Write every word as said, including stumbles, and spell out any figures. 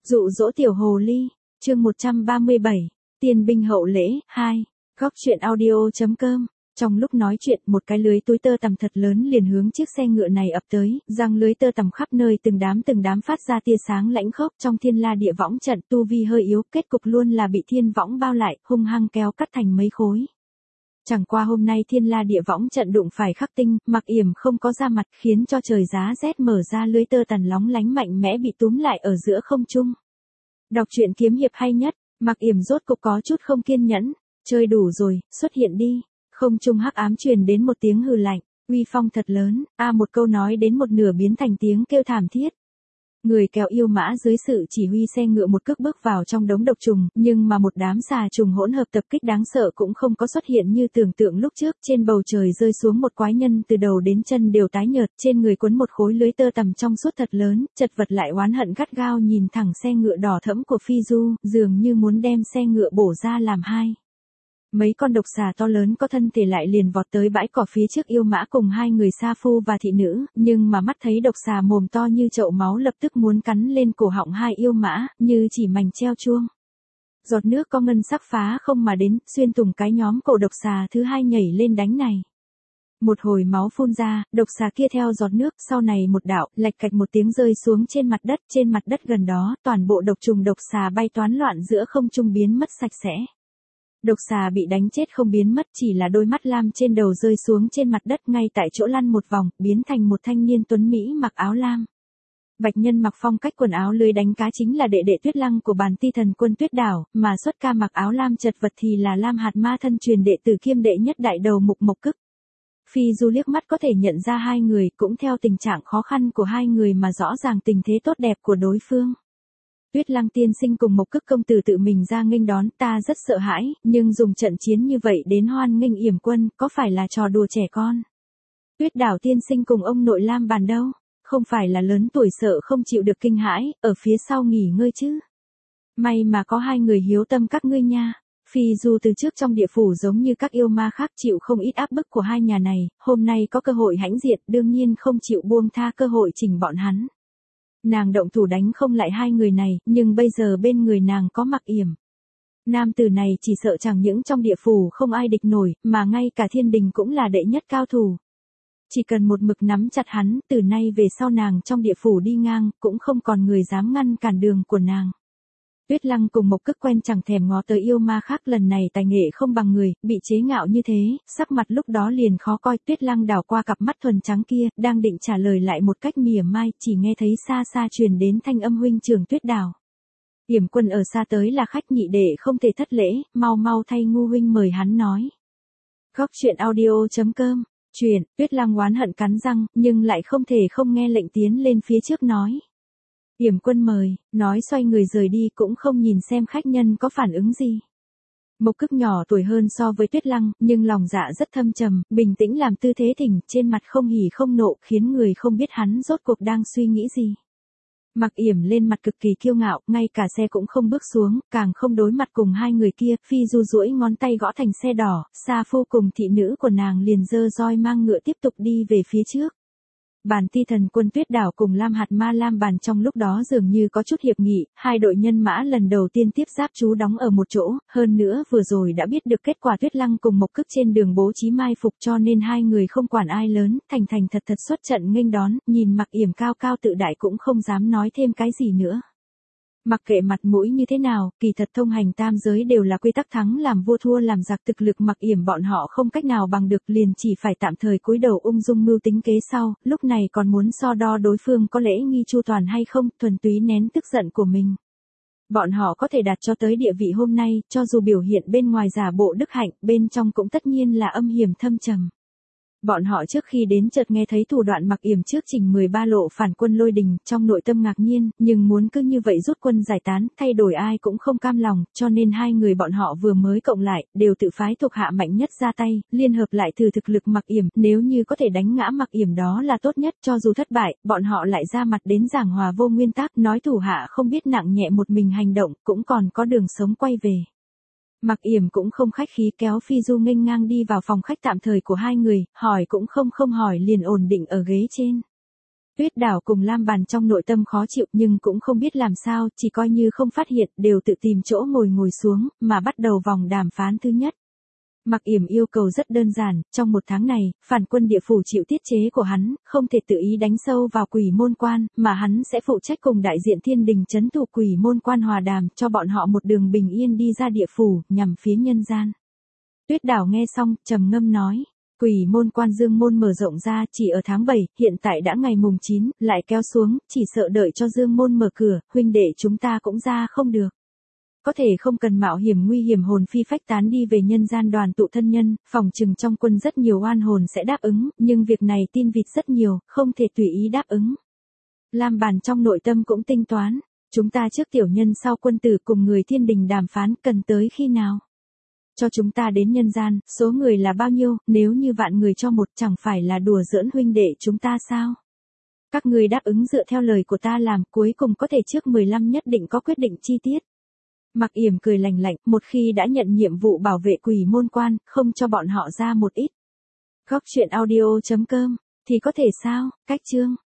Dụ dỗ tiểu hồ ly, chương một trăm ba mươi bảy, tiền binh hậu lễ, hai, góc truyện audio.com. Trong lúc nói chuyện, một cái lưới túi tơ tằm thật lớn liền hướng chiếc xe ngựa này ập tới, răng lưới tơ tằm khắp nơi từng đám từng đám phát ra tia sáng lãnh khốc. Trong thiên la địa võng trận, tu vi hơi yếu, kết cục luôn là bị thiên võng bao lại, hung hăng kéo cắt thành mấy khối. Chẳng qua hôm nay thiên la địa võng trận đụng phải khắc tinh, Mặc Yểm không có ra mặt, khiến cho trời giá rét mở ra, lưới tơ tằm lóng lánh mạnh mẽ bị túm lại ở giữa không trung. Đọc truyện kiếm hiệp hay nhất, Mặc Yểm rốt cục có chút không kiên nhẫn, chơi đủ rồi, xuất hiện đi. Không trung hắc ám truyền đến một tiếng hừ lạnh, uy phong thật lớn, a một câu nói đến một nửa biến thành tiếng kêu thảm thiết. Người kéo yêu mã dưới sự chỉ huy xe ngựa một cước bước vào trong đống độc trùng, nhưng mà một đám xà trùng hỗn hợp tập kích đáng sợ cũng không có xuất hiện như tưởng tượng lúc trước. Trên bầu trời rơi xuống một quái nhân từ đầu đến chân đều tái nhợt, trên người quấn một khối lưới tơ tằm trong suốt thật lớn, chật vật lại oán hận gắt gao nhìn thẳng xe ngựa đỏ thẫm của Phi Du, dường như muốn đem xe ngựa bổ ra làm hai. Mấy con độc xà to lớn có thân thể lại liền vọt tới bãi cỏ phía trước yêu mã cùng hai người sa phu và thị nữ, nhưng mà mắt thấy độc xà mồm to như chậu máu lập tức muốn cắn lên cổ họng hai yêu mã, như chỉ mảnh treo chuông. Giọt nước có ngân sắc phá không mà đến, xuyên thủng cái nhóm cổ độc xà thứ hai nhảy lên đánh này. Một hồi máu phun ra, độc xà kia theo giọt nước, sau này một đạo, lạch cạch một tiếng rơi xuống trên mặt đất, trên mặt đất gần đó, toàn bộ độc trùng độc xà bay toán loạn giữa không trung biến mất sạch sẽ. Độc xà bị đánh chết không biến mất, chỉ là đôi mắt lam trên đầu rơi xuống trên mặt đất ngay tại chỗ lăn một vòng, biến thành một thanh niên tuấn Mỹ mặc áo lam. Bạch Nhân mặc phong cách quần áo lưới đánh cá chính là đệ đệ Tuyết Lăng của Bàn Ti Thần Quân Tuyết Đảo, mà xuất ca mặc áo lam chật vật thì là Lam Hạt Ma thân truyền đệ tử kiêm đệ nhất đại đầu Mục Mộc Cức. Phi Du liếc mắt có thể nhận ra hai người, cũng theo tình trạng khó khăn của hai người mà rõ ràng tình thế tốt đẹp của đối phương. Tuyết Lăng tiên sinh cùng Mộc Cức công tử tự mình ra nghênh đón, ta rất sợ hãi, nhưng dùng trận chiến như vậy đến hoan nghênh Yểm quân, có phải là trò đùa trẻ con? Tuyết Đảo tiên sinh cùng ông nội Lam Bàn đâu? Không phải là lớn tuổi sợ không chịu được kinh hãi, ở phía sau nghỉ ngơi chứ? May mà có hai người hiếu tâm các ngươi nha. Phi Du từ trước trong địa phủ giống như các yêu ma khác chịu không ít áp bức của hai nhà này, hôm nay có cơ hội hãnh diện, đương nhiên không chịu buông tha cơ hội chỉnh bọn hắn. Nàng động thủ đánh không lại hai người này, nhưng bây giờ bên người nàng có Mặc Yểm. Nam tử này chỉ sợ chẳng những trong địa phủ không ai địch nổi, mà ngay cả thiên đình cũng là đệ nhất cao thủ. Chỉ cần một mực nắm chặt hắn, từ nay về sau nàng trong địa phủ đi ngang, cũng không còn người dám ngăn cản đường của nàng. Tuyết Lăng cùng Mộc Cức quen chẳng thèm ngó tới yêu ma khác, lần này tài nghệ không bằng người, bị chế ngạo như thế, sắc mặt lúc đó liền khó coi. Tuyết Lăng đảo qua cặp mắt thuần trắng kia, đang định trả lời lại một cách mỉa mai, chỉ nghe thấy xa xa truyền đến thanh âm huynh trưởng Tuyết Đảo. Yểm quân ở xa tới là khách nhị đệ không thể thất lễ, mau mau thay ngu huynh mời hắn nói. Góc truyện audio.com, truyện, Tuyết Lăng oán hận cắn răng, nhưng lại không thể không nghe lệnh tiến lên phía trước nói. Yểm quân mời, nói xoay người rời đi cũng không nhìn xem khách nhân có phản ứng gì. Mộc Cức nhỏ tuổi hơn so với Tuyết Lăng, nhưng lòng dạ rất thâm trầm, bình tĩnh làm tư thế thỉnh, trên mặt không hỉ không nộ, khiến người không biết hắn rốt cuộc đang suy nghĩ gì. Mặc Yểm lên mặt cực kỳ kiêu ngạo, ngay cả xe cũng không bước xuống, càng không đối mặt cùng hai người kia. Phi Du duỗi ngón tay gõ thành xe đỏ, sa phu cùng thị nữ của nàng liền giơ roi mang ngựa tiếp tục đi về phía trước. Bàn Ti Thần Quân Tuyết Đảo cùng Lam Hạt Ma Lam Bàn trong lúc đó dường như có chút hiệp nghị, hai đội nhân mã lần đầu tiên tiếp giáp trú đóng ở một chỗ, hơn nữa vừa rồi đã biết được kết quả Tuyết Lăng cùng Mộc Cức trên đường bố trí mai phục, cho nên hai người không quản ai lớn, thành thành thật thật xuất trận nghênh đón, nhìn Mặc Yểm cao cao tự đại cũng không dám nói thêm cái gì nữa. Mặc kệ mặt mũi như thế nào, kỳ thật thông hành tam giới đều là quy tắc thắng làm vua thua làm giặc, thực lực Mặc Yểm bọn họ không cách nào bằng được, liền chỉ phải tạm thời cúi đầu ung dung mưu tính kế sau, lúc này còn muốn so đo đối phương có lễ nghi chu toàn hay không, thuần túy nén tức giận của mình. Bọn họ có thể đạt cho tới địa vị hôm nay, cho dù biểu hiện bên ngoài giả bộ đức hạnh, bên trong cũng tất nhiên là âm hiểm thâm trầm. Bọn họ trước khi đến chợt nghe thấy thủ đoạn Mặc Yểm trước trình mười ba lộ phản quân lôi đình, trong nội tâm ngạc nhiên, nhưng muốn cứ như vậy rút quân giải tán, thay đổi ai cũng không cam lòng, cho nên hai người bọn họ vừa mới cộng lại, đều tự phái thuộc hạ mạnh nhất ra tay, liên hợp lại thử thực lực Mặc Yểm, nếu như có thể đánh ngã Mặc Yểm đó là tốt nhất, cho dù thất bại, bọn họ lại ra mặt đến giảng hòa vô nguyên tắc, nói thủ hạ không biết nặng nhẹ một mình hành động, cũng còn có đường sống quay về. Mặc Yểm cũng không khách khí kéo Phi Du nghênh ngang đi vào phòng khách tạm thời của hai người, hỏi cũng không không hỏi liền ổn định ở ghế trên. Tuyết Đảo cùng Lam Bàn trong nội tâm khó chịu nhưng cũng không biết làm sao, chỉ coi như không phát hiện, đều tự tìm chỗ ngồi ngồi xuống, mà bắt đầu vòng đàm phán thứ nhất. Mặc Yểm yêu cầu rất đơn giản, trong một tháng này, phản quân địa phủ chịu tiết chế của hắn, không thể tự ý đánh sâu vào Quỷ Môn Quan, mà hắn sẽ phụ trách cùng đại diện thiên đình trấn thủ Quỷ Môn Quan hòa đàm, cho bọn họ một đường bình yên đi ra địa phủ, nhằm phía nhân gian. Tuyết Đảo nghe xong, trầm ngâm nói. Quỷ Môn Quan Dương Môn mở rộng ra chỉ ở tháng bảy, hiện tại đã ngày mùng chín, lại kéo xuống, chỉ sợ đợi cho Dương Môn mở cửa, huynh đệ chúng ta cũng ra không được. Có thể không cần mạo hiểm nguy hiểm hồn phi phách tán đi về nhân gian đoàn tụ thân nhân, phòng trừng trong quân rất nhiều oan hồn sẽ đáp ứng, nhưng việc này tin vịt rất nhiều, không thể tùy ý đáp ứng. Lam Bàn trong nội tâm cũng tính toán, chúng ta trước tiểu nhân sau quân tử cùng người thiên đình đàm phán cần tới khi nào? Cho chúng ta đến nhân gian, số người là bao nhiêu, nếu như vạn người cho một chẳng phải là đùa giỡn huynh đệ chúng ta sao? Các người đáp ứng dựa theo lời của ta làm, cuối cùng có thể trước mười lăm nhất định có quyết định chi tiết. Mặc Yểm cười lành lạnh, một khi đã nhận nhiệm vụ bảo vệ Quỷ Môn Quan, không cho bọn họ ra một ít. Góc truyện audio chấm com, thì có thể sao, cách chương.